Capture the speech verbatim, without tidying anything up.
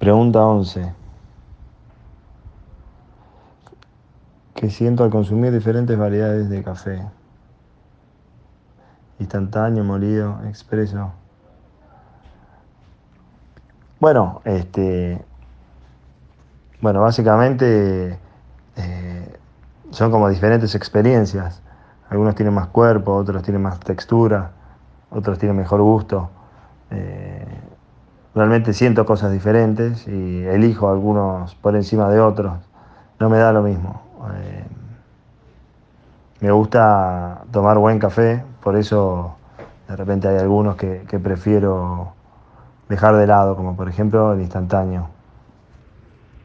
Pregunta once. ¿Qué siento al consumir diferentes variedades de café? Instantáneo, molido, expreso. Bueno, este, bueno, básicamente eh, son como diferentes experiencias. Algunos tienen más cuerpo, otros tienen más textura, otros tienen mejor gusto. Eh, realmente siento cosas diferentes y elijo algunos por encima de otros. No me da lo mismo. Eh, me gusta tomar buen café, por eso de repente hay algunos que, que prefiero dejar de lado, como por ejemplo el instantáneo.